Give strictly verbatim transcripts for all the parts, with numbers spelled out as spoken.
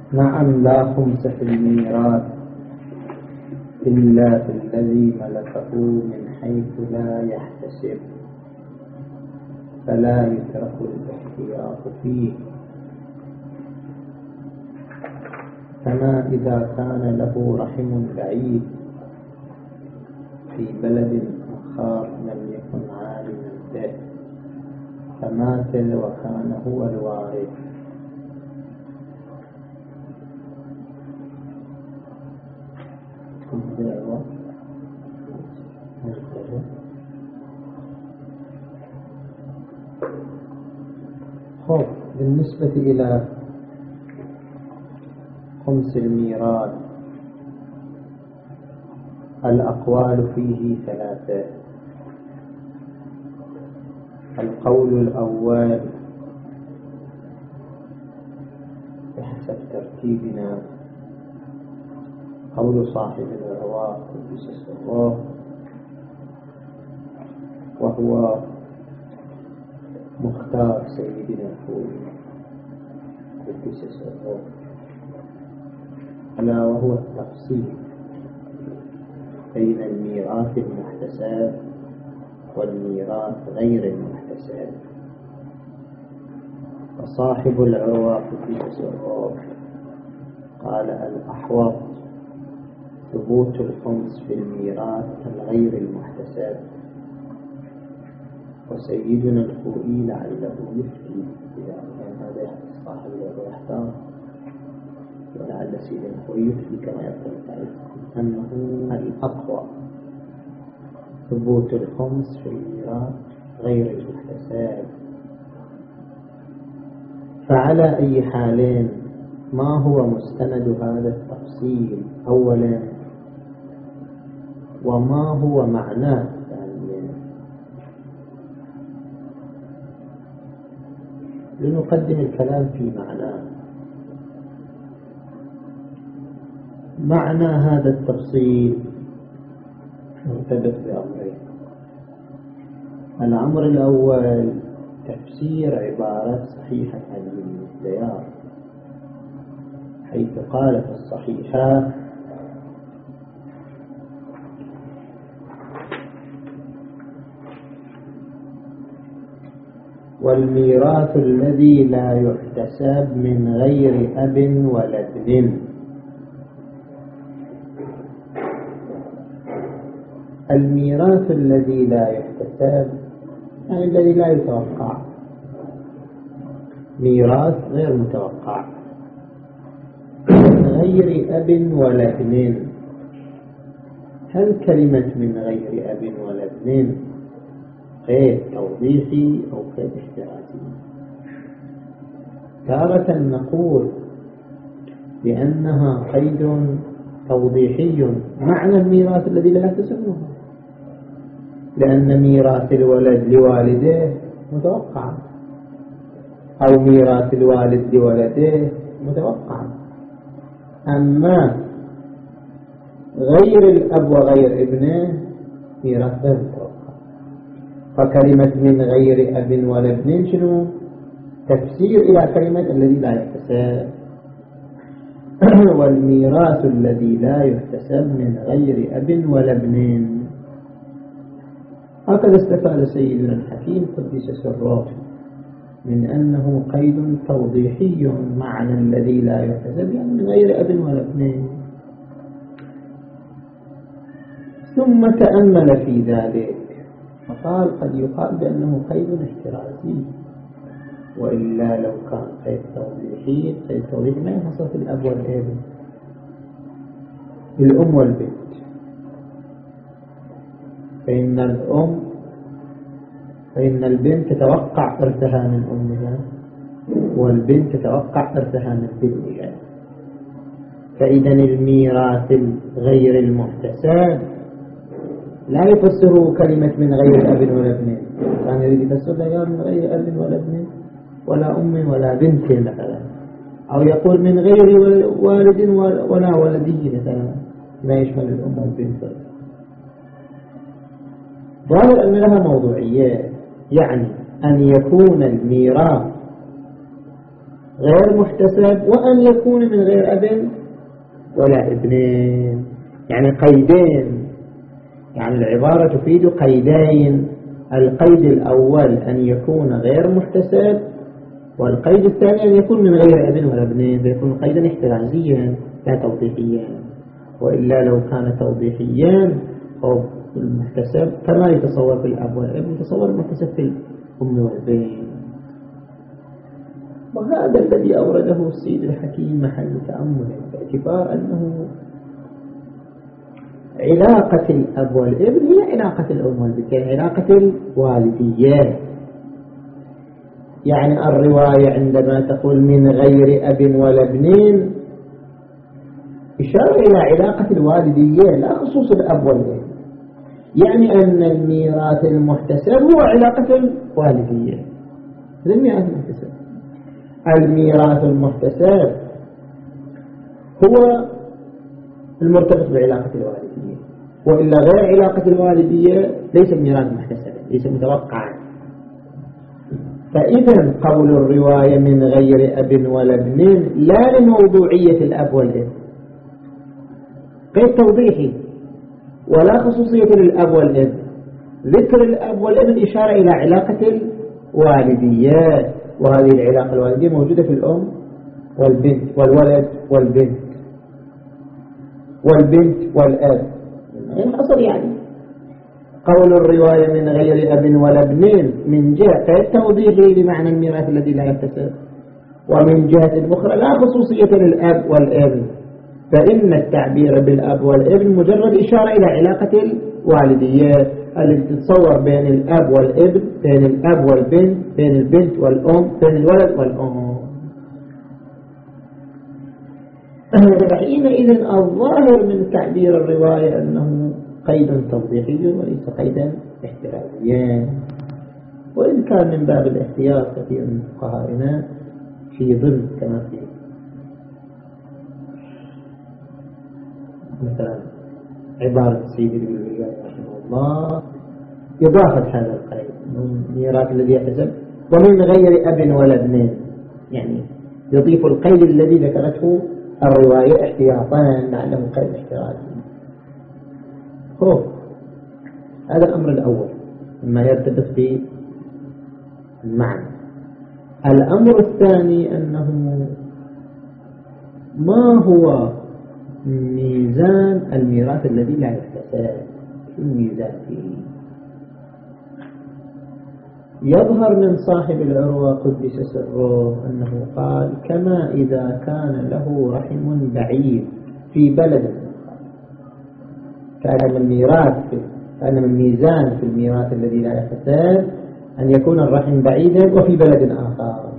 نعم، لا خمس في الميراث إلا في الذي ملكه من حيث لا يحتسب، فلا يترك الاحتياط فيه. كما إذا كان له رحم بعيد في بلد آخر لم يكن عالما به فمات وكان هو الوارث، خب بالنسبة إلى خمس الميراث الأقوال فيه ثلاثة. القول الأول بحسب ترتيبنا قول صاحب الرواق قدس سره، وهو مختار سيدنا الخوئي قدس سره، ألا وهو التفصيل بين الميراث المحتسب والميراث غير المحتسب. وصاحب العرواق قدس سره قال الأحوط ثبوت الخمس في الميراث الغير المحتسب، وسيدنا الخوئي لعله يفتي إذا كان هذا صاحب العرواق يحتار، ولعل سيدنا الخوئي يفتي كما يقول أنه الأقوى ثبوت الخمس في الميراث غير المحتسب. فعلى أي حالين ما هو مستند هذا التفصيل أولا، وما هو معناه ثانيا؟ لنقدم الكلام في معناه. معنى هذا التفصيل مرتبط بأمرين. الأمر الأول تفسير عبارة صحيحة علي بن الديار، حيث قال في الصحيحة: والميراث الذي لا يحتسب من غير أب ولا ابن. الميراث الذي لا يحتسب يعني الذي لا يتوقع، ميراث غير متوقع من غير أب ولا ابن. هل كلمة من غير أب ولا ابن قيد توضيحي أو قيد احترازي؟ تارة نقول بأنها قيد توضيحي معنى الميراث الذي لا يحتسبه، لأن ميراث الولد لوالده متوقع، أو ميراث الوالد لولده متوقع. أما غير الأب وغير ابنه ميراث غير متوقع. فكلمة من غير أب ولا ابن شنو؟ تفسير إلى كلمة الذي لا يحتسب. والميراث الذي لا يحتسب من غير أب ولا ابن. هكذا استفاد سيدنا الحكيم قدس سره من أنه قيد توضيحي معنى الذي لا يحتسب يعني من غير أب ولا ابن. ثم تأمل في ذلك فقال قد يقال بأنه قيد احترازي، وإلا لو كان قيد توضيحي قيد توضيحي ما يحصل في الأب والابن، الأم والبنت. فإن الأم فإن البنت تتوقع إرثها من أمها، والبنت تتوقع إرثها من بنتها. فإذا الميراث الغير المحتسب لا يفسره كلمة من غير أب ولا ابن. كان يريد يفسر لا من غير أب ولا ابن ولا أم ولا بنت مثلا، أو يقول من غير والد ولا ولدي مثلا، ما يشمل الأم والبنت. ظاهر أن لها موضوعية، يعني أن يكون الميراث غير محتسب وأن يكون من غير أب ولا ابنين، يعني قيدين، يعني العبارة تفيد قيدين، القيد الأول أن يكون غير محتسب، والقيد الثاني أن يكون من غير ابن ولا ابنين، فيكون قيدا احترازيا لا توضيحيا. وإلا لو كان توضيحيا أو المحتسب كما يتصور في الأب والابن يتصور المحتسب في الأم والبين. وهذا الذي أورده السيد الحكيم محل تأمل، باعتبار أنه علاقة الأب والابن هي علاقة الأم والبين، علاقة الوالدية. يعني الرواية عندما تقول من غير أب ولا ابنين إشارة إلى علاقة الوالدية لا خصوص الأب والابن، يعني أن الميراث المحتسب هو علاقة الوالدية. هذا الميراث المحتسب. الميراث المحتسب هو المرتبط بعلاقة الوالدية، وإلا غير علاقة الوالدية ليس الميراث محتسبا، ليس متوقعا. فإذا قول الرواية من غير أب ولا ابن لا لموضوعية الأب والابن، غير توضيحي، ولا خصوصية للأب والابن. ذكر الأب والابن إشارة إلى علاقة الوالدية، وهذه العلاقة الوالدية موجودة في الأم والبنت والولد والبنت والبنت والأب. الأصل يعني قول الرواية من غير أب ولا ابن من جهة التوضيح لمعنى الميراث الذي لا يكتسب، ومن جهة أخرى لا خصوصية للأب والابن، فإن التعبير بالأب والابن مجرد إشارة إلى علاقة الوالدية التي تتصور بين الأب والابن، بين الأب والبنت، بين البنت والأم، بين الولد والأم. حينئذ الظاهر من تعبير الرواية أنه قيد توضيحي وليس قيدا احترازيا، وإن كان من باب الاحتياط كثير من فقهائنا في ظل كما في مثلا عبارة سيد الولايات رحمه الله يضاف هذا القيد من الميراث الذي يحتسب ومن غير أب ولا ابن، يعني يضيف القيد الذي ذكرته الرواية احتياطا مع أنه قيد احترازي. هو هذا الأمر الأول مما يرتبط بالمعنى. الأمر الثاني أنه ما هو ميزان الميراث الذي لا يحتسب؟ الميزان فيه يظهر من صاحب العروة قدس سره أنه قال كما إذا كان له رحم بعيد في بلد، كان من الميراث كان من الميزان في الميراث الذي لا يحتسب أن يكون الرحم بعيدا وفي بلد آخر،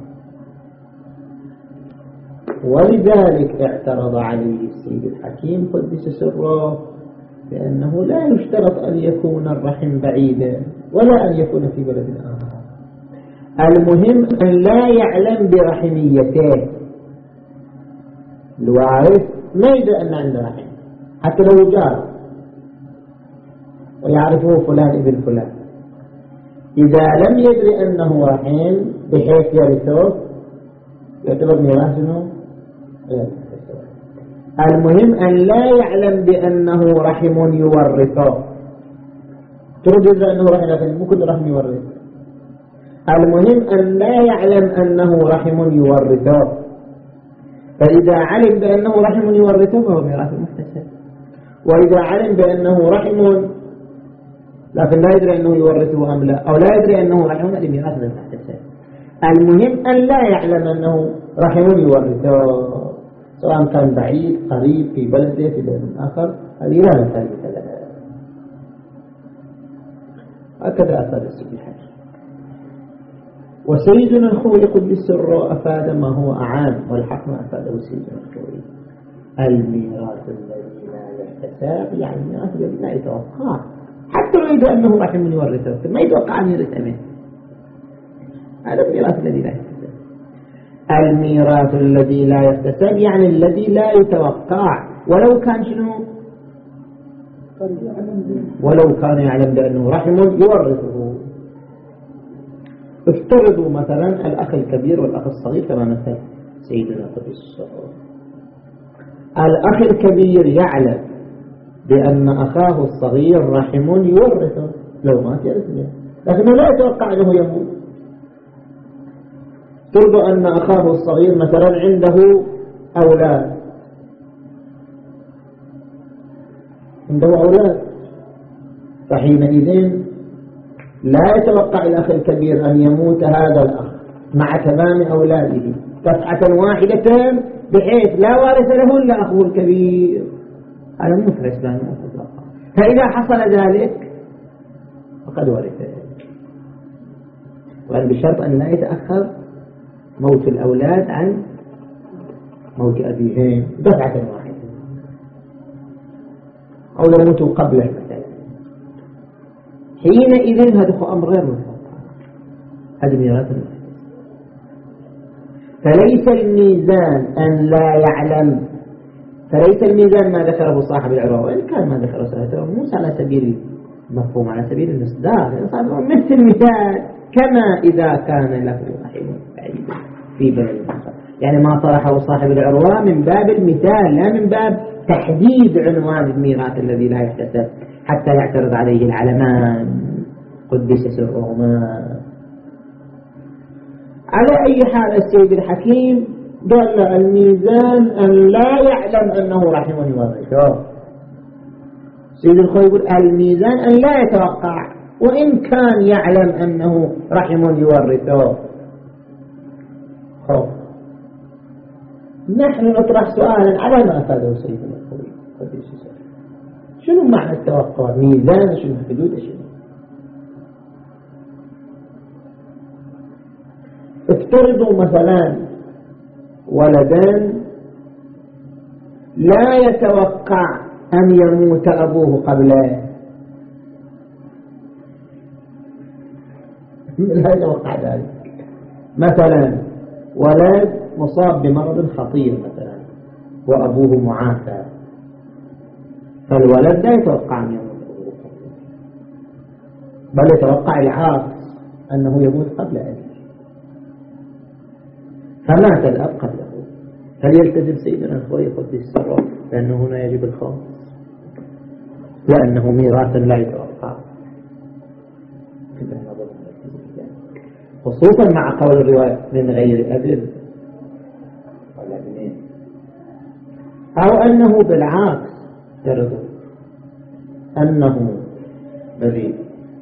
ولذلك اعترض عليه السيد الحكيم قدس سره بأنه لا يشترط أن يكون الرحم بعيدا ولا أن يكون في بلد آخر، المهم أن لا يعلم برحميته. الوارث ما يدري أن عنده رحم حتى لو جار ويعرفه فلان ابن فلان، إذا لم يدري أنه رحم بحيث يرثه يعتبر ميراثه. المهم أن لا يعلم بأنه رحم يورثه، ترجز أنه رحم مو كل رحم يورث، المهم أن لا يعلم أنه رحم يورثه، فإذا علم بأنه رحم يورثه فهو ميراث محتسب، وإذا علم بأنه رحم لكن لا يدري أنه يورثه أم لا، أو لا يدري أنه رحم هذا ميراث محتسب. المهم أن لا يعلم أنه رحم يورثه سواء كان بعيد قريب في بلده في بلد آخر، هذه لا نثالث لها. هكذا أفاد السيد الحكيم. وسيدنا الخوي قدس سره أفاد ما هو أعام، والحق ما أفاده سيدنا الخوي الميراث الذي لا يحتسب، يعني الميراث الذي لا يتوقع حتى لو يدري أنه رحم يورثه ما يتوقع أن يرث أمين، هذا الميراث الذي لا يحتسب. الميراث الذي لا يحتسب يعني الذي لا يتوقع، ولو كان شنو؟ ولو كان يعلم بأنه رحم يورثه. افترضوا مثلا الأخ الكبير والأخ الصغير كما مثل سيدنا قدس السرور. الأخ الكبير يعلم بأن أخاه الصغير رحم يورثه لو مات يرثه، لكنه لا يتوقع أنه يموت. ترد أن أخاه الصغير مثلا عنده أولاد عنده أولاد فحينئذ لا يتوقع الأخ الكبير أن يموت هذا الأخ مع تمام أولاده دفعة واحدة بحيث لا وارث له إلا أخوه الكبير. هذا مو في الإسلام مطلقا. فإذا حصل ذلك فقد ورثه، وأن بشرط أن لا يتأخر موت الأولاد عن موت أبيهم دفعة واحدة، أو يموتوا قبله مثلا. حينئذ هذا أمر غير متوقع، هذا ميراث المحدث. فليس الميزان أن لا يعلم، فليس الميزان ما ذكره صاحب العروة، وإن كان ما ذكره صاحب العروة موسى على سبيل المفهوم، على سبيل المصداق، مثل المثال كما إذا كان له رحم بعيد في بلد مصر. يعني ما طرحه صاحب العروة من باب المثال لا من باب تحديد عنوان الميراث الذي لا يحتسب حتى يعترض عليه العلمان قدس سرهما. على أي حال السيد الحكيم قال الميزان أن لا يعلم أنه رحم يورثه. سيد الخوي يقول الميزان أن لا يتوقع وإن كان يعلم أنه رحم يورثه. خوف. نحن نطرح سؤالا على ما أفاده سيد الخوي شنو معنى التوقع؟ ميزان شنو؟ حدود شنو؟ افترضوا مثلا ولدان لا يتوقع أن يموت أبوه قبله، لا يتوقع ذلك. مثلا ولد مصاب بمرض خطير مثلا وأبوه معافى، فالولد لا يتوقع أن يموت أبوه قبله، بل يتوقع العكس أنه يموت قبل أبيه، فمات الأب قبله. هل يلتزم سيدنا الخوي قدس سره لأنه هنا يجب الخوف؟ لأنه ميراث لا يتوقع، خصوصا مع قول الرواية من غير أب ولا ابنين، أو أنه بالعكس يرد أنه بريء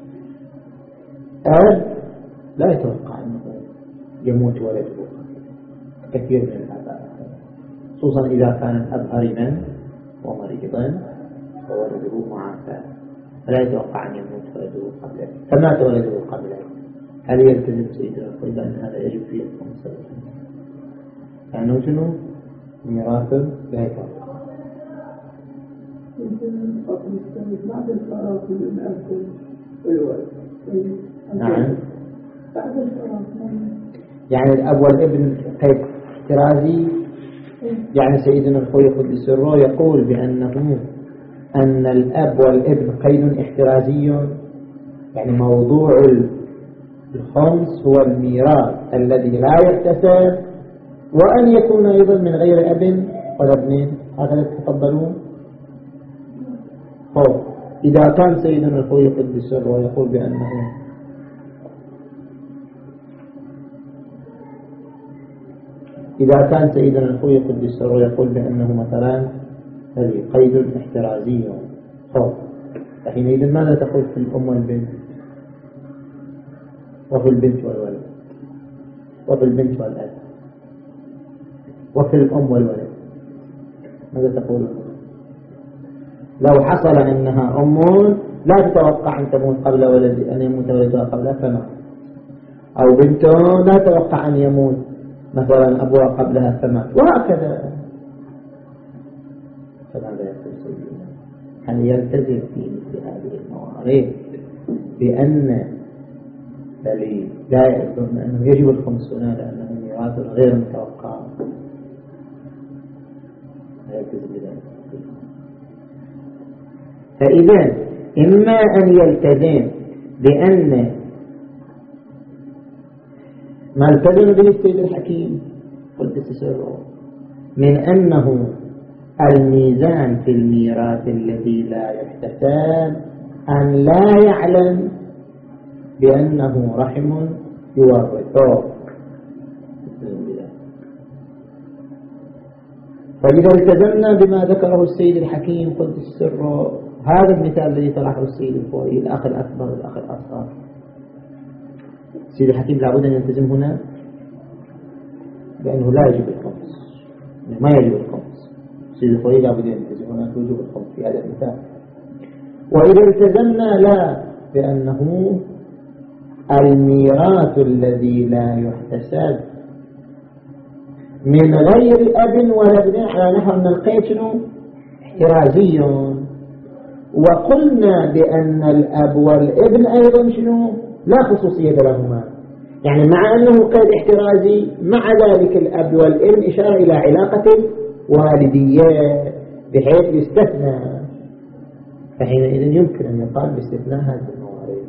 أب لا يتوقع أنه يموت ولده كثير من الآباء، خصوصا إذا كان الأب هرما ومريضا وولده معافى، فلا يتوقع أن يموت ولده قبله، فمات ولده قبله. هل يلتزم سيدنا الخوي بأن هذا يجب فيه الخمسة؟ لأنه شنو؟ ميراث لا يتوقع. نعم. يعني الأب والابن قيد احترازي. يعني سيدنا الخوي قدس سره يقول بأنه أن الأب والابن قيد احترازي، يعني موضوع الخمس هو الميراث الذي لا يحتسب، وأن يكون أيضا من غير أب ولا ابن. هكذا تتفضلون. طيب إذا كان سيدنا الخوي قدس سره يقول بأنه إذا كان سيدنا الخوي قدس سره يقول بأنه مثلا هذه قيد احترازي، طيب فحينئذ ماذا تقول في الأم والبنت وفي البنت والولد وفي البنت والأب وفي الأم والولد؟ ماذا تقول؟ لو حصل أنها أم لا تتوقع أن تموت قبل ولد أن يموت ولدها قبلها فمات، أو بنت لا تتوقع أن يموت مثلا أبوها قبلها فمات، وهكذا. فماذا يقول سيدنا؟ هل يلتزم في مثل هذه الموارد بأن لا يعلم أنه يجب الخمسون لأنه ميراث غير متوقع؟ لا يلتزم بذلك. فإذا إما أن يلتزم بأن ما التزم به السيد الحكيم قدس سره من أنه الميزان في الميراث الذي لا يحتسب أن لا يعلم بأنه رحم يورثه. فإذا التزمنا بما ذكره السيد الحكيم قدس سره، هذا المثال الذي طرحه السيد الفوئي، الأخ الأكبر والأخ الأصغر، السيد الحكيم لابد أن يلتزم هنا بأنه لا يجب الخمس، ما يجب الخمس. السيد الفوئي لابد أن يلتزم هنا بوجوب الخمس في هذا المثال. وإذا التزمنا لا بأنه الميراث الذي لا يحتسب من غير أب ولا ابن، على نحو أن القيد شنو احترازي، وقلنا بأن الأب والابن أيضا شنو لا خصوصية لهما، يعني مع أنه قيد احترازي مع ذلك الأب والابن إشارة إلى علاقة والدية بحيث يستثنى، فحينئذ يمكن أن يقال باستثناء هذه الموارد.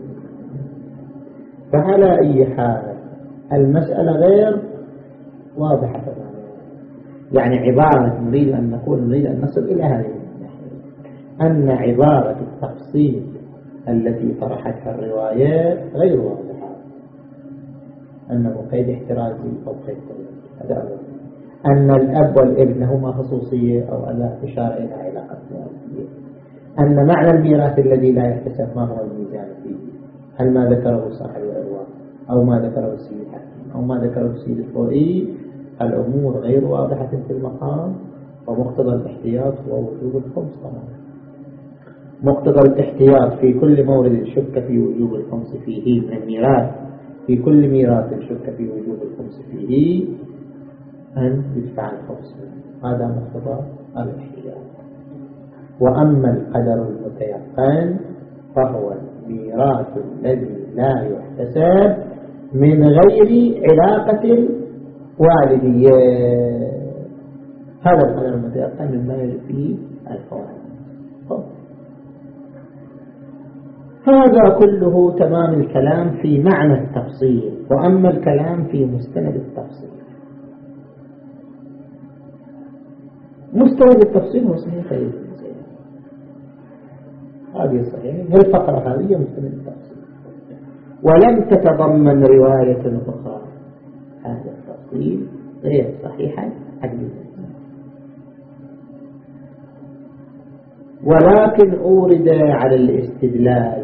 فعلى أي حال المسألة غير واضحة تماما، يعني عبارة نريد أن نقول نريد أن نصل إلى هذه الناحية، أن عبارة التفصيل التي طرحتها الروايات غير واضحة، أنه قيد احترازي أو قيد قيد. هذا أول. أن الأب والابن هما خصوصية أو ألا إشارة إلى علاقة والدية. أن معنى الميراث الذي لا يحتسب ما هو الميزان فيه، هل ما ذكره صاحب العروة أو ما ذكره السيد الحكيم أو ما ذكره السيد الفوئي، الأمور غير واضحة في المقام، ومقتضى الاحتياط هو وجوب الخمس طبعا. مقتضى الاحتياط في كل مورد شك في وجوب الخمس فيه من الميراث، في كل ميراث شك في وجوب الخمس فيه أن يدفع الخمس، هذا مقتضى الاحتياط. وأما القدر المتيقن فهو الميراث الذي لا يحتسب من غير علاقة والدية، هذا القدر المتيقن مما يجب فيه الفوائد. هذا كله تمام الكلام في معنى التفصيل، وأما الكلام في مستند التفصيل. مستند التفصيل هو صحيح غير هذه صحيح، هي الفقرة هذه مستند التفصيل، ولم تتضمن رواية أخرى هذا التفصيل غير صحيحة حديثا، ولكن أورد على الاستدلال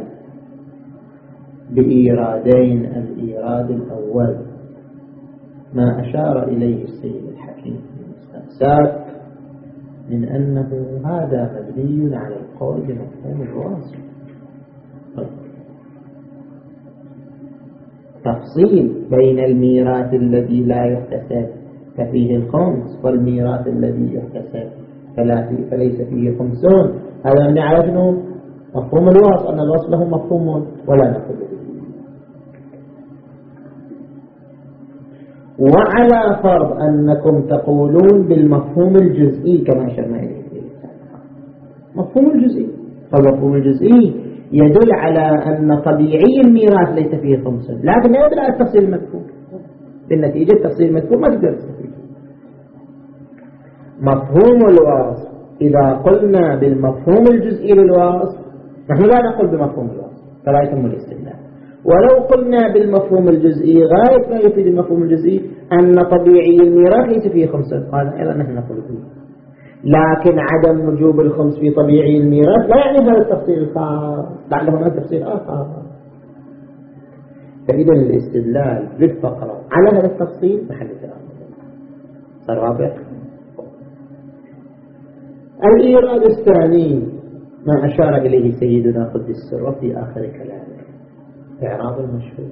بإيرادين. الإيراد الأول ما أشار إليه السيد الحكيم في المستأسات من أنه هذا مبني على القول بمفهوم الواصل. تفصيل بين الميراث الذي لا يحتسب ففيه الخمس والميراث الذي يحتسب فليس فيه خمسون، هذا مبني على شنو؟ مفهوم الوصل، أن الوصل له مفهوم ولا نقول به. وعلى فرض أنكم تقولون بالمفهوم الجزئي كما أشرنا إليه، مفهوم الجزئي، فالمفهوم الجزئي يدل على أن طبيعي الميراث ليس فيه خمس، لكن لا يدل على التفصيل المذكور. بالنتيجة التفصيل المذكور ما تقدر تستفيد. مفهوم الوصف إذا قلنا بالمفهوم الجزئي للوصف، نحن لا نقول بمفهوم الوصف فلا يتم الاستدلال. ولو قلنا بالمفهوم الجزئي غاية ما يفيد المفهوم الجزئي أن طبيعي الميراث ليس فيه خمس، هذا أيضا نحن نقول به. لكن عدم وجوب الخمس في طبيعي الميراث لا يعني هذا التفصيل الخاص، لعل هناك تفصيل آخر. فإذا الاستدلال بالفقرة على هذا التفصيل محل كلام صار واضح. الإيراد الثاني ما أشار إليه سيدنا قدس سره في آخر كلامه، إعراب المشهور.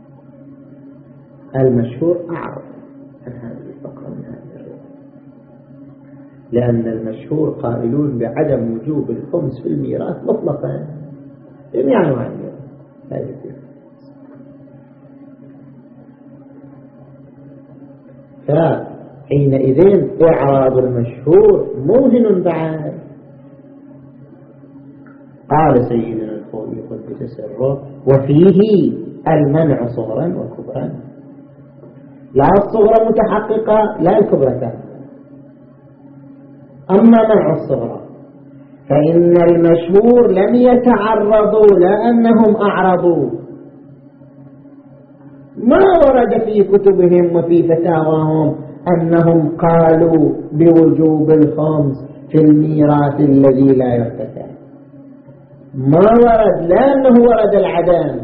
المشهور أعرف عن هذه الفقرة من هذه الرواية، لأن المشهور قائلون بعدم وجوب الخمس في الميراث مطلقا جميع أنواع الميراث لا يجوز. فحينئذ إعراب المشهور موهن بعد. قال سيدنا الفوئي قدس سره وفيه المنع صغرا وكبرا. لا الصغرى متحققة لا الكبرى كاملة. أما منع الصغرى فإن المشهور لم يتعرضوا لأنهم أعرضوا، ما ورد في كتبهم وفي فتاواهم أنهم قالوا بوجوب الخمس في الميراث الذي لا يحتسب، ما ورد، لأنه ورد العدم.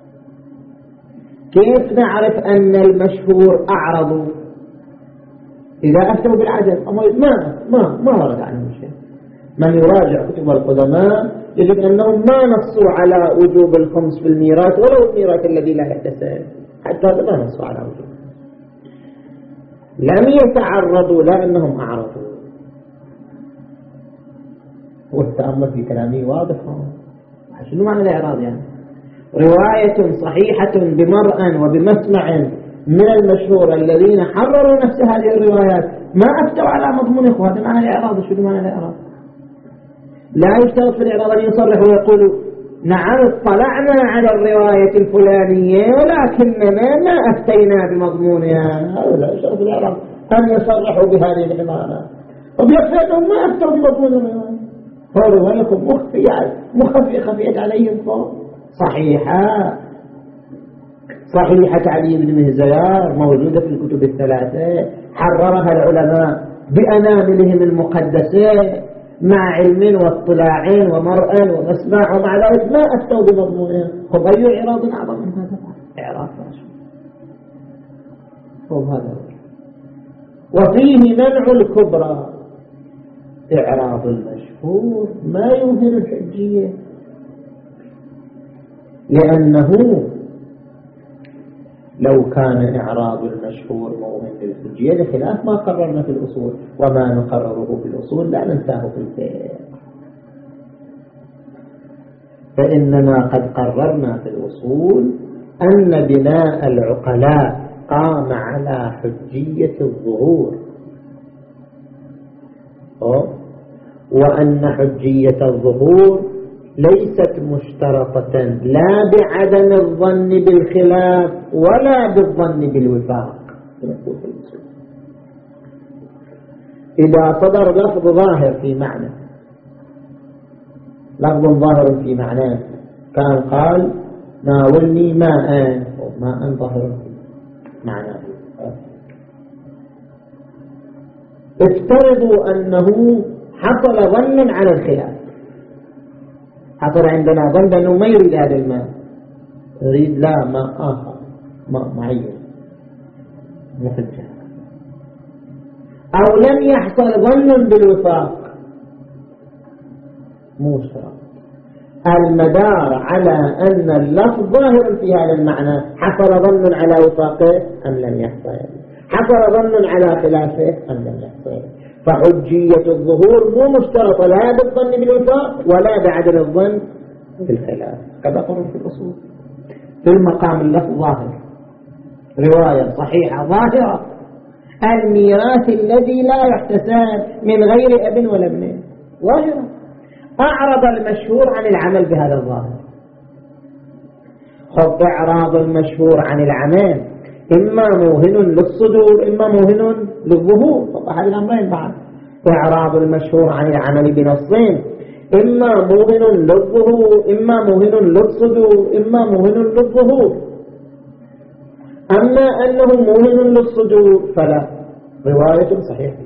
كيف نعرف أن المشهور أعرضوا؟ إذا أفتوا بالعدم ما ما ما ورد عنهم شيء. من يراجع كتب القدماء يجد أنهم ما نصوا على وجوب الخمس في الميراث ولو الميراث الذي لا يحتسب، حتى هذا ما نصوا على وجوب. لم يتعرضوا لأنهم أعرضوا. والتأمل في كلامي واضح. شنو معنى الإعراض؟ يعني رواية صحيحة بمرأى وبمسمع من المشهور الذين حرروا نفس هذه الروايات ما أفتوا على مضمون إخوة. هذا معنى الإعراض. شنو معنى الإعراض؟ لا يشترط في الإعراض أن يصرح ويقول نعم اطلعنا على الرواية الفلانية ولكننا ما أفتينا بمضمونها. لا يشترط في الإعراض أن يصرحوا بهذه العبارة، وبيكفي أنهم ما أفتوا بمضمون الرواية. فروايكم مخفية مخفية خفيت عليهم صحيحة. صحيحة علي بن مهزيار موجودة في الكتب الثلاثة، حررها العلماء بأناملهم المقدسة مع علم واطلاع ومرء ومسمع، ومع ذلك ما أفتوا بمضمونها. هم أي إعراض أعظم من هذا؟ إعراض راشد. هم هذا. وفيه منع الكبرى. إعراض المشهور ما يوهن الحجية، لأنه لو كان إعراض المشهور موهن للحجية لخلاف ما قررنا في الأصول، وما نقرره في الأصول لا ننساه في الفقه. فإننا قد قررنا في الأصول أن بناء العقلاء قام على حجية الظهور، وأن حجية الظهور ليست مشترطة لا بعدم الظن بالخلاف ولا بالظن بالوفاق. إذا صدر لفظ ظاهر في معنى، لفظ ظاهر في معناه، كان قال ناولني ماء، ماء ظاهر في معناه، افترضوا أنه حصل ظن على الخلاف، حصل عندنا ظن أنه ما يريد هذا الماء، يريد لا ماء آخر، ماء معين محجة، أو لم يحصل ظن بالوفاق، مو شرط. المدار على أن اللفظ ظاهر في هذا المعنى، حصل ظن على وفاقه أم لم يحصل، حصل ظن على خلافه أم لم يحصل. فحجية الظهور مو مشترطة لا بالظن بالوفاق ولا بعدم الظن بالخلاف، كما قرر في الأصول. في المقام اللفظ ظاهر، رواية صحيحة ظاهرة، الميراث الذي لا يحتسب من غير ابن ولا ابن، ظاهرة. أعرض المشهور عن العمل بهذا الظاهر. خب إعراض المشهور عن العمل إما موهن للصدور إما موهن للظهور، طبعا هذه الأمرين بعد. إعراض المشهور عن العمل بنصين إما موهن للظهور إما موهن للصدور إما موهن للظهور. أما أنه موهن للصدور فلا، رواية صحيحة.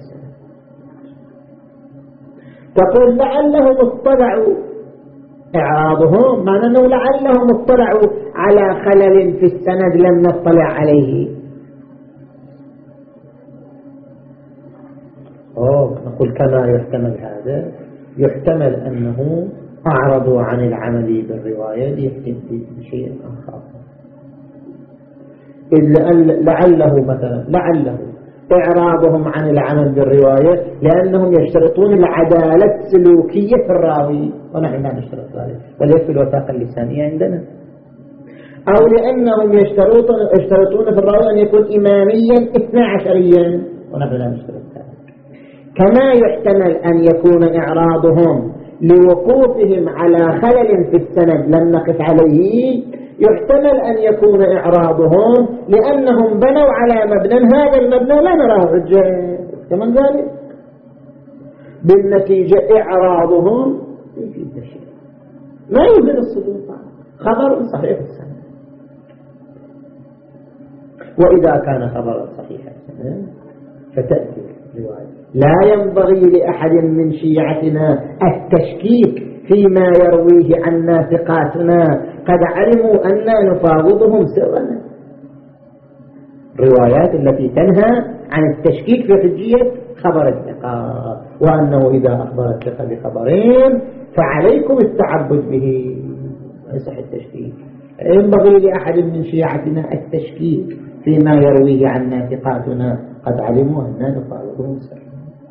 تقول لعلهم اطلعوا، إعراضهم معنى أنه لعلهم اطلعوا على خلل في السند لم نطلع عليه. أوه. نقول كما يحتمل هذا، يحتمل أنه أعرضوا عن العمل بالرواية ليحتمل بشيء آخر، إذ لعله مثلا لعله إعراضهم عن العمل بالرواية لأنهم يشترطون العدالة السلوكية في الراوي، ونحن لا نشترط ذلك، وليس الوثاقة اللسانية عندنا. أو لأنهم يشترطون يشترطون في الراوي أن يكون إماميا اثنا عشريا، ونحن لا نشترط ذلك. كما يحتمل أن يكون إعراضهم لوقوفهم على خلل في السند لم نقف عليه، يحتمل أن يكون إعراضهم لأنهم بنوا على مبنى، هذا المبنى لا نراه حجة كمان ذلك، بالنتيجة إعراضهم يفيد الشيء ما يفيد الصدور، خبر صحيح السنة. وإذا كان خبر صحيح السنة فتأتي رواية لا ينبغي لأحد من شيعتنا التشكيك فيما يرويه عنا ثقاتنا قد علموا أننا نفاوضهم سرا. الروايات التي تنهى عن التشكيك في حجية خبر الثقة، وأنه إذا أخبر الثقة بخبرين فعليكم التعبد به، يصح التشكيك. ينبغي لأحد من شيعتنا التشكيك فيما يرويه عنا ثقاتنا قد علموا أننا نفاوضهم سرا.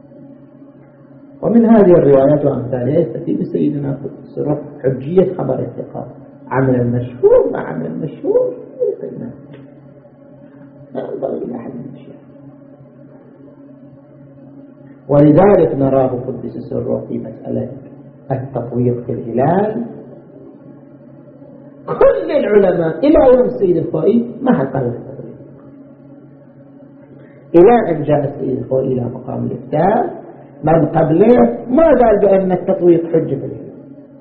ومن هذه الروايات وأمثالها يستفيد سيدنا قدس حجية خبر الثقة. عمل المشهور مع عمل المشهور يقيمه، لا ينبغي لأحد من الشيعة. ولذلك نراه قدس سره في مسألة التطويق في الهلال كل العلماء إلى يوم السيد الخوئي ما حد قال التطويق، إلى أن جاء السيد الخوئي إلى مقام الإفتاء من قبله ما قال بأن التطويق حجة في الهلال.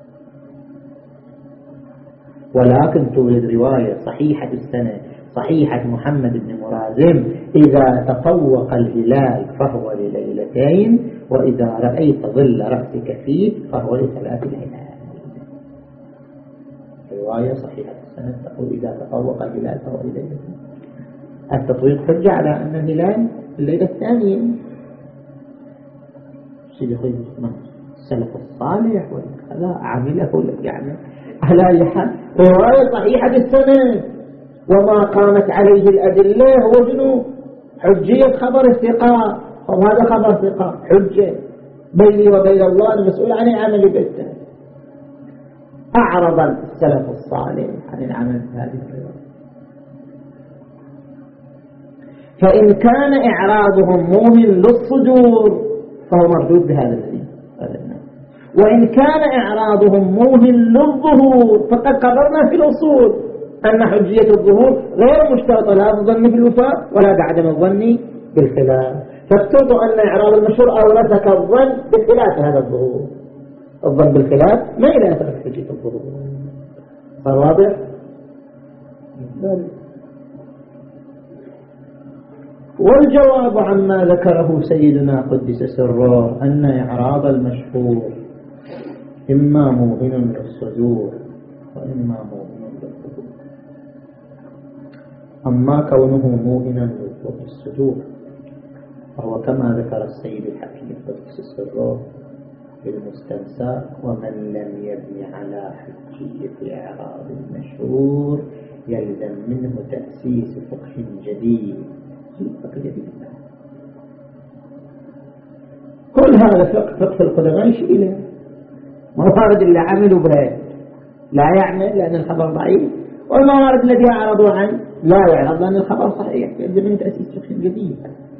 ولكن توجد رواية صحيحة السنة صحيحة محمد بن مرازم إذا تطوق الهلال فهو لليلتين، وإذا رأيت ظل رأسك فيه فهو لثلاث ليالي. رواية صحيحة السنة تقول إذا تطوق الهلال فهو لليلتين. التطويق حجة على أن الهلال الليلة الثانية. سيدي خير السلف الصالح وكذا عمله لك يعني على لحال رواية صحيحة السنة وما قامت عليه الأدلة هو جنو حجية خبر الثقة. وهذا خبر ثقة حجة بيني وبين الله المسؤول عن العمل بيته. أعرض السلف الصالح عن العمل بهذه الرواية. فإن كان إعراضهم موهن للصدور فهو مردود بهذا الذي وإن كان إعراضهم موهن للظهور فقد قررنا في الأصول أن حجية الظهور غير مشترطة لا بالظن بالوفاء ولا بعدم الظن بالخلاف. فافترضوا أن إعراض المشهور أورثك الظن بخلاف هذا الظهور، الظن بالخلاف ما إلى أثر حجية الظهور. صار واضح؟ والجواب عما ذكره سيدنا قدس سره أن إعراض المشهور إما موهن للصدور وإما موهن للظهور. أما كونه موهنا للصدور فهو كما ذكر السيد الحكيم قدس سره في المستنساخ ومن لم يبني على حجية إعراض المشهور يلزم منه تأسيس فقه جديد. كل هذا فقه فقه القدماء شيء موارد اللي عملوا به لا يعمل لأن الخبر ضعيف، والموارد التي أعرضوا عنه لا يعرض لأن الخبر صحيح، يلزم من تأسيس فقه جديد.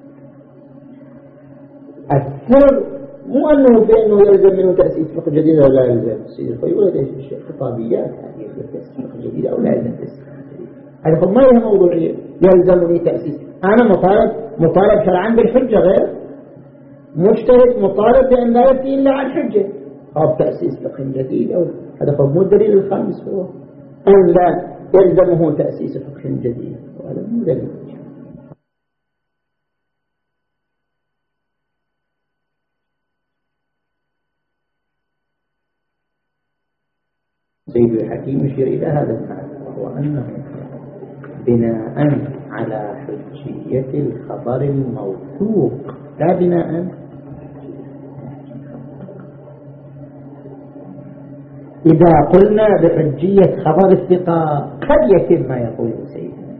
السر مو أنه بأنه يلزم منه تأسيس فقه جديد ولا لا يلزم السيد الخوي ولا تأسيس خطابيات يعني يلزم تأسيس فقه جديد أو لا يلزم تأسيس فقه جديد. هذا ما هي موضوعية يلزمني تأسيس. أنا مطالب مطالب شرعا بالحجة غير مجتهد مطالب بأن لا يفتي إلا عن حجة أو تأسيس فقه جديد أو هذا هو الدليل الخامس هو أن لا يلزمه تأسيس فقه جديد وهذا مو دليل. سيد الحكيم يشير إلى هذا المعنى وهو أنه بناء على حجية الخبر الموثوق لا بناء إذا قلنا بحجية خبر الثقة قد يتم ما يقول سيدنا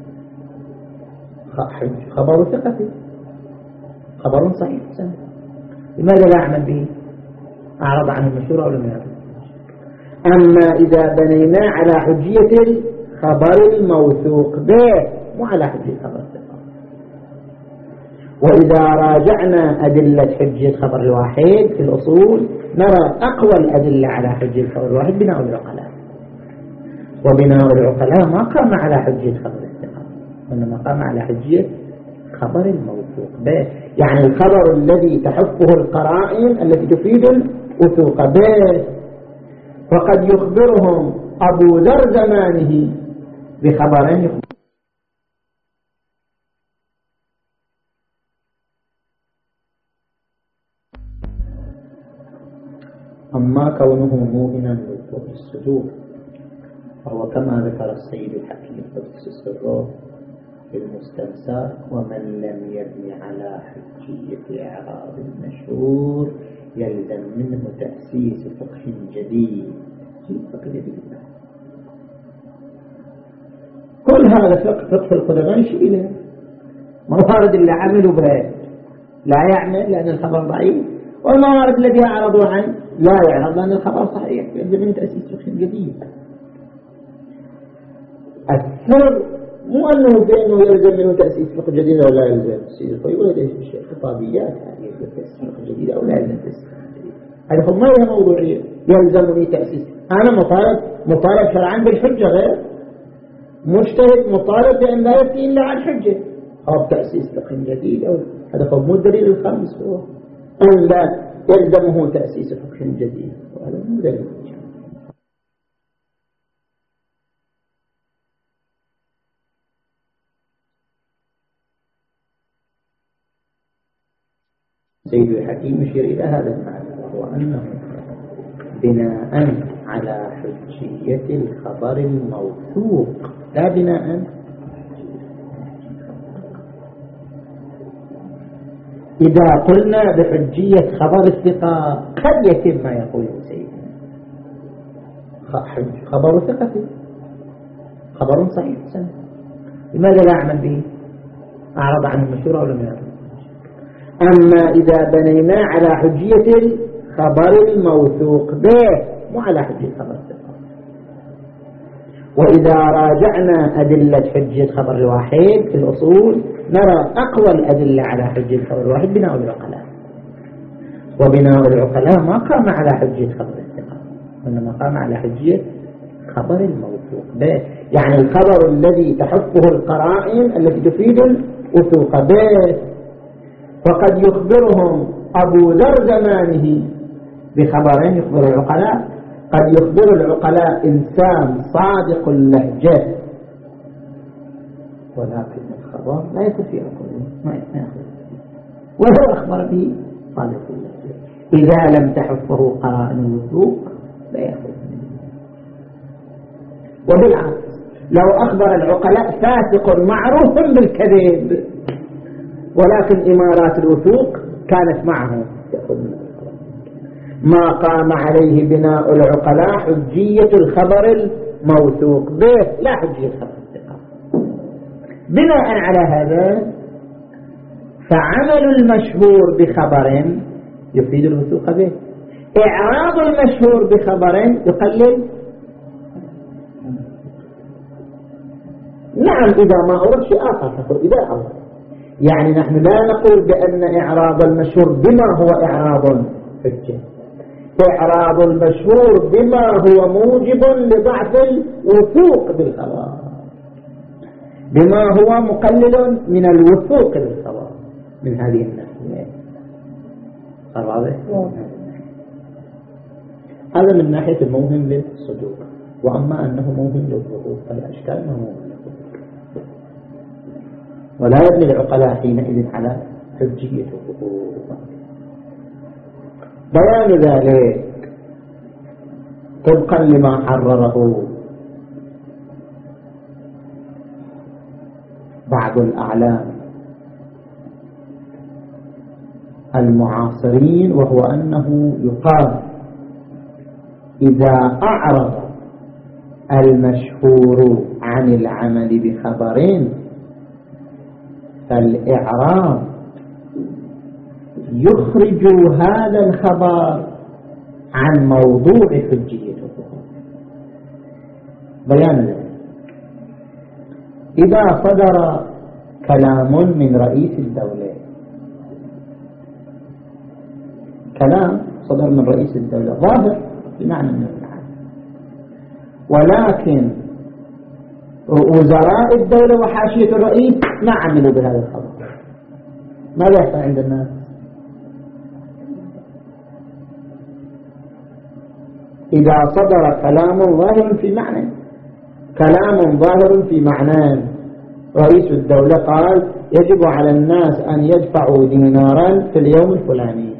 خبر ثقة خبر صحيح سنة. لماذا لا أعمل به؟ أعرض عنه المشهور أو لم يعرض. أما إذا بنينا على حجية الخبر الموثوق به مو على حجية خبر الثقة، وإذا راجعنا أدلة حجية خبر الواحد في الأصول نرى أقوى الأدلة على حجية خبر الواحد بناء العقلاء. وبناء العقلاء ما قام على حجية خبر الثقة، وإنما قام على حجية خبر الموثوق به، يعني الخبر الذي تحفه القرائن التي تفيد الوثوق به. فقد يخبرهم أبو ذر زمانه بخبر يخبر. أما كونه موهنا لوثوق الصدور فهو كما ذكر السيد الحكيم قدس سره في المستنساخ: ومن لم يبني على حجية إعراض المشهور يلزم منه تأسيس فقه جديد. فقه جديد كل هذا فقه فقه القدماء شيء موارد اللي عملوا به لا يعمل لأن الخبر ضعيف، والموارد التي أعرضوا عنه لا يعرض لأن الخبر صحيح، يلزم منه تأسيس فقه جديد. السر مو أنه بأنه يلزم منه تأسيس فقه جديد أو لا يلزم تأسيس فقه، ولا تأسيس شيء خطابيات يعني يلزم تأسيس فقه جديد أو لا يلزم تأسيس فقه جديد. هذا ما هي موضوعية يلزمني تأسيس. أنا مطالب مطالب شرعا بالحجة، غير مجتهد مطالب بأن لا يفتي إلا عن حجة أو تأسيس فقه جديد أو هذا هو مو الدليل الخامس، هو أن لا يلزمه تأسيس فقه جديد، وهذا مو دليل. سيد الحكيم يشير إلى هذا المعنى، وهو أنه بناء على حجية الخبر الموثوق لا بناء إذا قلنا بحجية خبر الثقة قد يتم ما يقوله سيدنا خبر ثقة خبر صحيح سنة، لماذا لا أعمل به؟ أعرض عن المشهور أو لم يعرض. أما إذا بنينا على حجية الخبر الموثوق به مو على حجية خبر الثقة، وإذا راجعنا أدلة حجية خبر الواحد في الأصول نرى أقوى الأدلة على حجية خبر الواحد بناء العقلاء، وبناء العقلاء ما قام على حجية خبر الثقة، وإنما قام على حجية خبر الموثوق به، يعني الخبر الذي تحفه القرائن التي تفيد الوثوق به. فقد يخبرهم أبو ذر زمانه بخبرين يخبر العقلاء، قد يخبر العقلاء إنسان صادق اللهجة ولكن الخبر لا يكون فيه عقل ما يأخذ، وهو أخبر به صادق اللهجة إذا لم تحفه قرائن الوثوق لا يأخذ. وبالعكس لو أخبر العقلاء فاسق معروف بالكذب ولكن إمارات الوثوق كانت معه يأخذ من الخبر. ما قام عليه بناء العقلاء حجية الخبر الموثوق به لا حجية خبر الثقة. بناء على هذا فعمل المشهور بخبر يفيد الوثوق به، إعراض المشهور بخبر يقلل. نعم إذا ما أورد شيء آخر تقول إذا أورد، يعني نحن لا نقول بأن إعراض المشهور بما هو إعراض حجة، إعراض المشهور بما هو موجب لضعف الوثوق بالخبر، بما هو مقلل من الوثوق بالخبر من هذه الناحية. صار واضح؟ هذا من ناحية الموهم للصدور. وأما أنه موهم للظهور فلا أشكال ما موهم للظهور، ولا يبني العقلاء حينئذ على حجية الظهور. بيان ذلك طبقا لما حرره بعض الأعلام المعاصرين، وهو أنه يقال إذا أعرض المشهور عن العمل بخبرين فالإعراض يخرج هذا الخبر عن موضوع حجيته. بيان ذلك إذا صدر كلام من رئيس الدولة، كلام صدر من رئيس الدولة ظاهر بمعنى من العام، ولكن وزراء الدولة وحاشية الرئيس ما عملوا بهذا الخبر. ماذا يحصل عند الناس؟ إذا صدر كلام ظاهر في معنى، كلام ظاهر في معنى، رئيس الدولة قال يجب على الناس أن يدفعوا دينارا في اليوم الفلاني،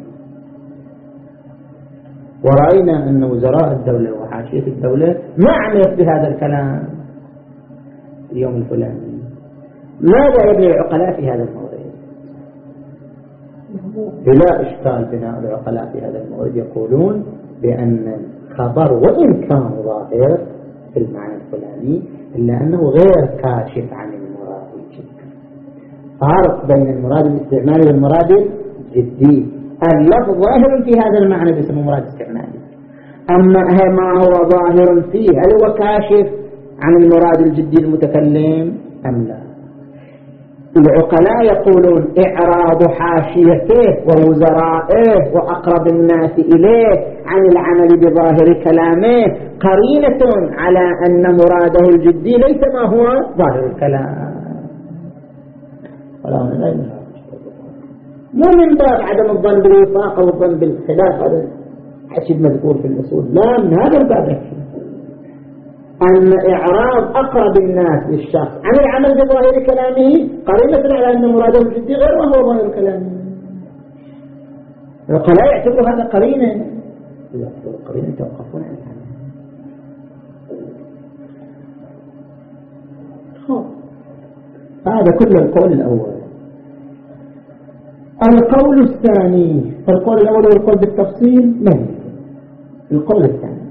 ورأينا أن وزراء الدولة وحاشية الدولة ما عملت بهذا الكلام اليوم الفلاني، ماذا يبني العقلاء في هذا المورد؟ بلا إشكال بناء العقلاء في هذا المورد يقولون بأن الخبر وإن كان ظاهر في المعنى الفلاني إلا أنه غير كاشف عن المراد الجدي. فرق بين المراد الاستعمالي والمراد الجدي. اللفظ ظاهر في هذا المعنى باسمه مراد استعمالي، أما ما هو ظاهر فيه هل هو كاشف عن المراد الجدي المتكلم أم لا؟ العقلاء يقولون إعراض حاشيته ووزرائه وأقرب الناس إليه عن العمل بظاهر كلامه قرينة على أن مراده الجدي ليس ما هو ظاهر الكلام. مو من باب عدم الظن بالوفاق أو الظن بالخلاف، هذا حشد مذكور في الأصول، لا، من هذا الباب أن إعراض أقرب الناس للشخص عن العمل بظاهر كلامه قرينة على أن مراده الجدي غير ما هو ظاهر كلامه. العقلاء يعتبروا هذا قرينة، يعتبروا قرينة يتوقفون عن هذا. هذا كل القول الأول. القول الثاني، القول الأول والقول بالتفصيل ما القول الثاني،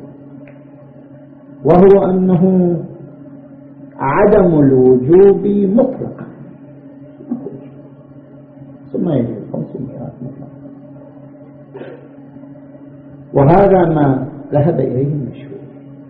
وهو أنه عدم الوجوب مطلقا، ثم يجب خمسمائة مطلقا، وهذا ما ذهب إليه المشهور،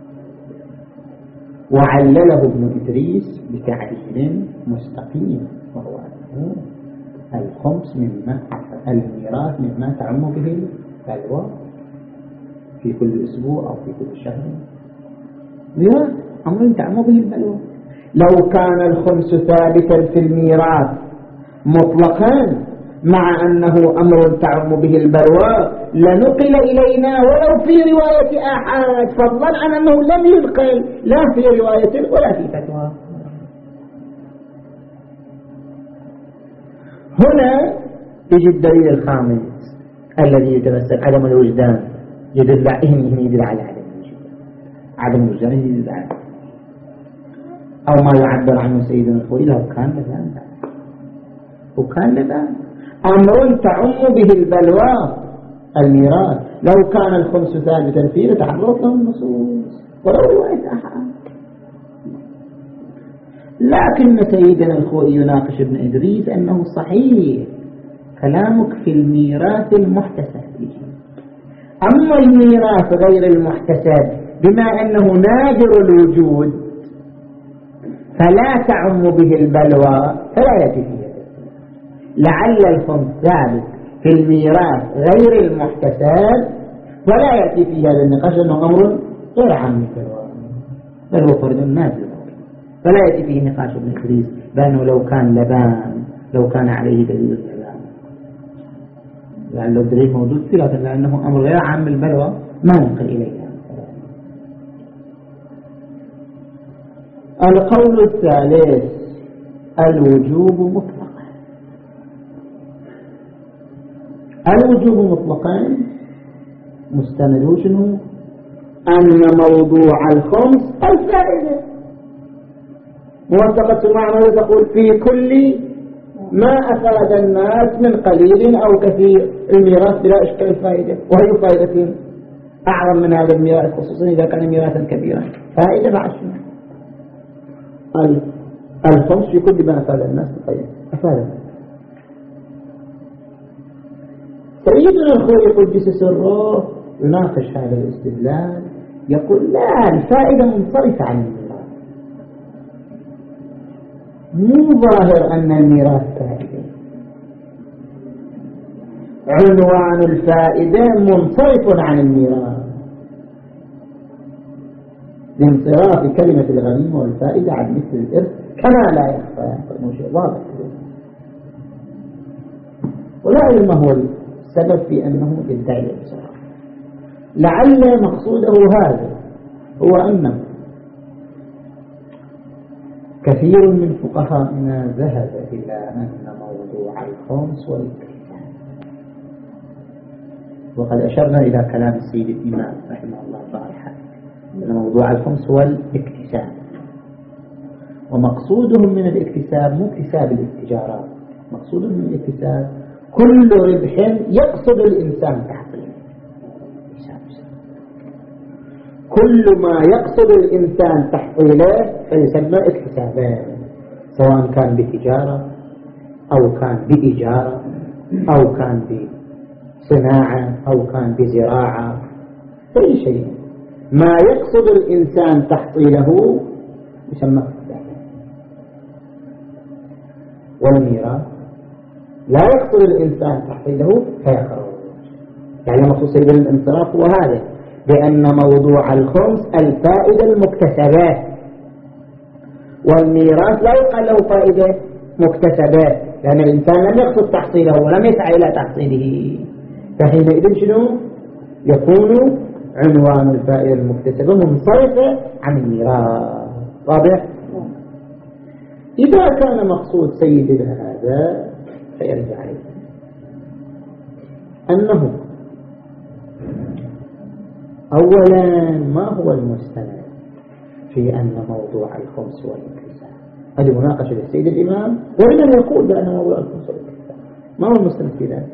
وعلله ابن إدريس بتعليل مستقيم، وهو أنه الخمس مما الميراث مما تعم به البلوى في كل أسبوع أو في كل شهر، ميراث أمر تعم به البلوى. لو كان الخمس ثابتا في الميراث مطلقا مع أنه أمر تعم به البلوى لنقل إلينا ولو في رواية آحاد، فضلا عن أنه لم ينقل لا في رواية ولا في فتوى. هنا يجي الدليل الخامس الذي يتمثل عدم الوجدان، يدل يدل على عدم الوجدان، عدم الوجدان يدل على أو ما يعبر عنه سيدنا الخوئي لو كان لذان، وكان لذان أمر تعم به البلوى الميراث، لو كان الخمس ثابتا فيه لتحررت له النصوص ولو رواية أحد. لكن سيدنا الخوئي يناقش ابن إدريس أنه صحيح كلامك في الميراث المحتسب، أما الميراث غير المحتسب بما أنه نادر الوجود فلا تعم به البلوى فلا يأتي فيه. لعل الخمس ثابت في الميراث غير المحتسب ولا يأتي فيه هذا النقاش أنه أمر غير عام البلوى، بل هو فرد نادر، فلا يأتي فيه نقاش ابن إدريس بأنه لو كان لبان لو كان عليه دليل اللبان، لأن الدليل موجود فيه لأنه أمر غير عام البلوى ما ننقل إليه. القول الثالث الوجوب مطلقا. الوجوب مطلقا مستند شنو؟ أن موضوع الخمس الفائدة موثقة معنى تقول في كل ما أفاد الناس من قليل أو كثير، الميراث بلا إشكال الفائدة، وهي فائدة أعظم من هذا الميراث خصوصا إذا كان ميراثا كبيرا، فائدة بعد شنو؟ الخمس في كل ما أفاد الناس طيب أفاد الناس. سيدنا الخوئي قدس سره يناقش هذا الاستدلال، يقول لا، الفائدة منصرفة عن الميراث، مو ظاهر أن الميراث فائدة، عنوان الفائدة منصرف عن الميراث. لانصراف كلمة الغنيمة والفائدة عن مثل الإرث كما لا يخفى أنه شيء واضح. ولا أعلم ما هو السبب في أنه يدعي الانصراف. لعل مقصوده هذا هو أن كثير من فقهائنا ذهب إلى أن موضوع الخمس والاكتساب، وقد أشرنا إلى كلام السيد الإمام رحمه الله صالحا أن موضوع الخمس هو الاكتساب، ومقصودهم من الاكتساب مو اكتساب الاتجارات، مقصودهم من الاكتساب كل ربح يقصد الإنسان تحصيله، كل ما يقصد الإنسان تحصيله فيسمى اكتسابا، سواء كان بتجارة أو كان بإجارة أو كان بصناعة أو كان بزراعة، أي شيء ما يقصد الإنسان تحصيله يسمى اكتسابا. والميراث لا يقصد الإنسان تحصيله فيخرج. يعني مخصوص بالانصراف هو هذا، بأن موضوع الخمس الفائدة المكتسبة، والميراث لا يقال له فائدة مكتسبة لأن الإنسان لم يقصد تحصيله ولم يسعى إلى تحصيله، فحينئذ شنو يكون عنوان الفائدة المكتسبة منصرفة عن الميراث. واضح؟ إذا كان مقصود سيدنا هذا فيرجع عليه أنه أولا ما هو المستند في أن موضوع الخمس والاكتساب؟ هذه مناقشة للسيد الإمام، ولمن يقول بأن موضوع الخمس والاكتساب ما هو المستند في ذلك؟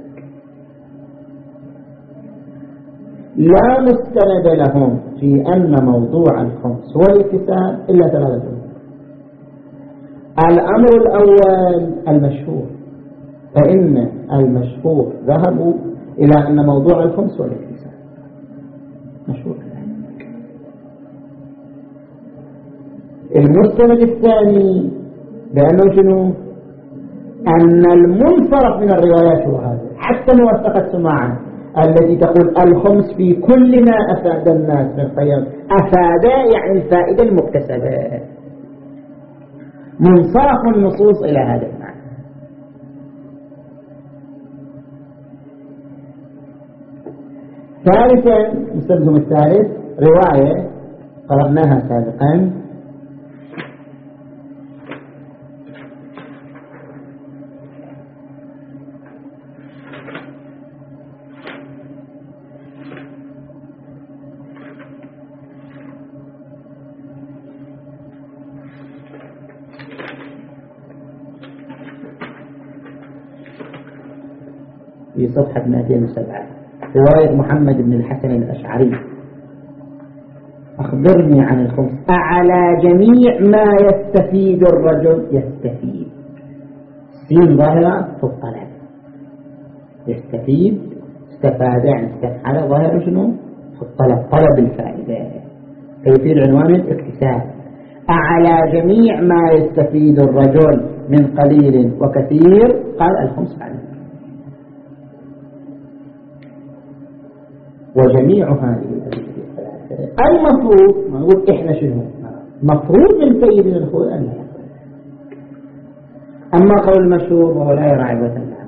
لا مستند لهم في أن موضوع الخمس والاكتساب إلا ثلاثة أمور. الأمر الأول المشهور، فإن المشهور ذهبوا إلى أن موضوع الخمس والاكتساب مشهور. المستند الثاني بأنه شنو؟ أن المنصرف من الروايات هو هذا، حتى موثقة سماعا التي تقول الخمس في كل ما أفاد الناس من خير، أفاد يعني الفائدة المكتسبة، منصرف النصوص إلى هذا المعنى. ثالثا مستندهم الثالث رواية قرأناها سابقا في صفحة مئتين وسبعة، رواية محمد بن الحسن الأشعري: أخبرني عن الخمس على جميع ما يستفيد الرجل. يستفيد سين ظاهرة في الطلب، يستفيد استفاد يعني استفعل ظاهرة شنو في الطلب، طلب الفائدة، فيفيد عنوان الاكتساب. على جميع ما يستفيد الرجل من قليل وكثير قال الخمس عنه. وجميع هذه المفروض ما نقول إحنا شنو مفروض من سيدنا الخوض أن لا يقول. أما قول المشهور وهو لا يرى عبوة الله،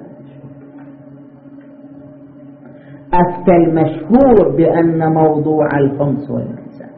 أفتى المشهور بأن موضوع الخمس والاكتساب،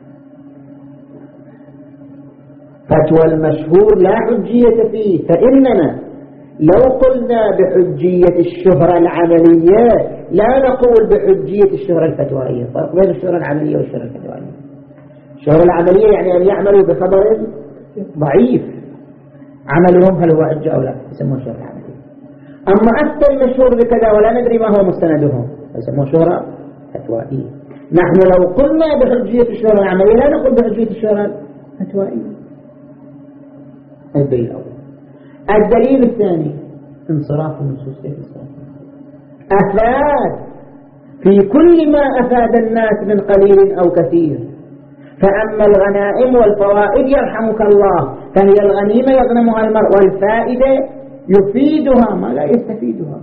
فتوى المشهور لا حجية فيه. فإننا لو قلنا بحجية الشهرة العملية لا نقول بحجية الشهرة الفتوائية. فرق بين الشهرة العملية والشهرة الفتوائية. الشهرة العملية يعني أن يعملوا بخبر ضعيف، عملهم هل هو حجة أو لا، يسموه شهرة عملية. أما أفتى المشهور بكذا ولا ندري ما هو مستندهم يسموه شهرة فتوائية. نحن لو قلنا بحجية الشهرة العملية لا نقول بحجية الشهرة الفتوائية. الدليل الأول. الدليل الثاني انصراف النصوص في الصلاة، أفاد في كل ما أفاد الناس من قليل أو كثير. فأما الغنائم والفوائد يرحمك الله فهي الغنيمة يغنمها المرء، والفائدة يفيدها ما لا يستفيدها.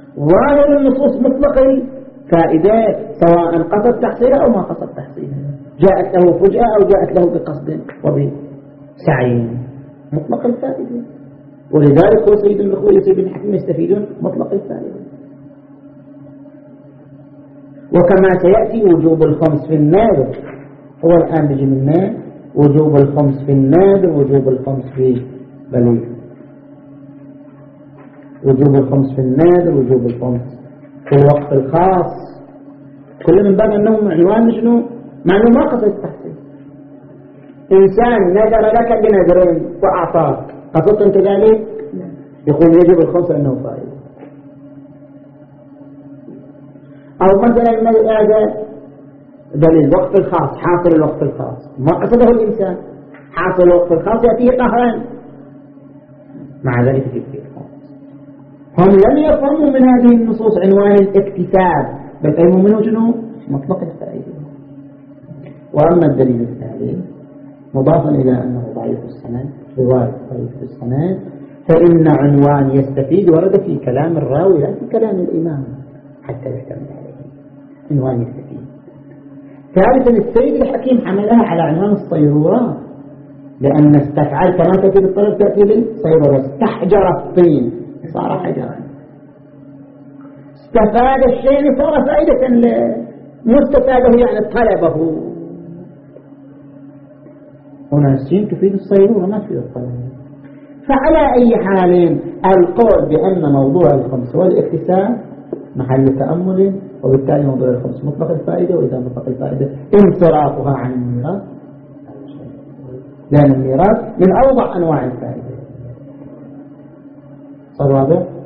ظاهر النصوص مطلق الفائدة سواء قصد تحصيلها أو ما قصد تحصيلها. جاءت له فجأة أو جاءت له بقصد وبسعي مطلق الفائدة. ولذلك هو سيد المخبول وسيد بن حكيم يستفيدون مطلق الفائدة. وكما سيأتي وجوب الخمس في النادر، هو الآن بيجي منا وجوب الخمس في النادر، وجوب الخمس في بليغ، وجوب الخمس في النادر، وجوب الخمس في الوقت الخاص، كل من باب أنه عنوان شنو؟ معنى ما قصد التحصيل. إنسان نذر لك بنذرين وأعطاك، قصدت أنت ذلك؟ يقول يجب الخمس أنه فائدة. أو مثلا هذا بل الوقت الخاص، حاصل الوقت الخاص ما قصده الإنسان، حاصل الوقت الخاص يأتيه قهرا، مع ذلك يجب فيه الخمس. هم لم يفهموا من هذه النصوص عنوان الاكتساب، بل فهموا منه شنو؟ مطلق الفائدة. وأما الدليل الثالث مضافا إلى أنه ضعيف السند، رواية ضعيف السند، فإن عنوان يستفيد ورد في كلام الراوي لا في كلام الإمام حتى يحتمل عليه، عنوان يستفيد. ثالثا السيد الحكيم حملها على عنوان الصيرورة، لأن استفعل كما تأتي بالطلب تأتي بالصيرورة. استحجر الطين صار حجرا، استفاد الشيء صار فائدة، مستفاده يعني طلبه. هنا السين تفيد الصيرورة ما تفيد الطلب. فعلى أي حال القول بأن موضوع الخمس والاكتساب محل تأمل، وبالتالي موضوع الخمس مطلق الفائدة، وإذا مطلق الفائدة انصرافها عن الميراث، لأن الميراث من أوضح أنواع الفائدة. صار واضح؟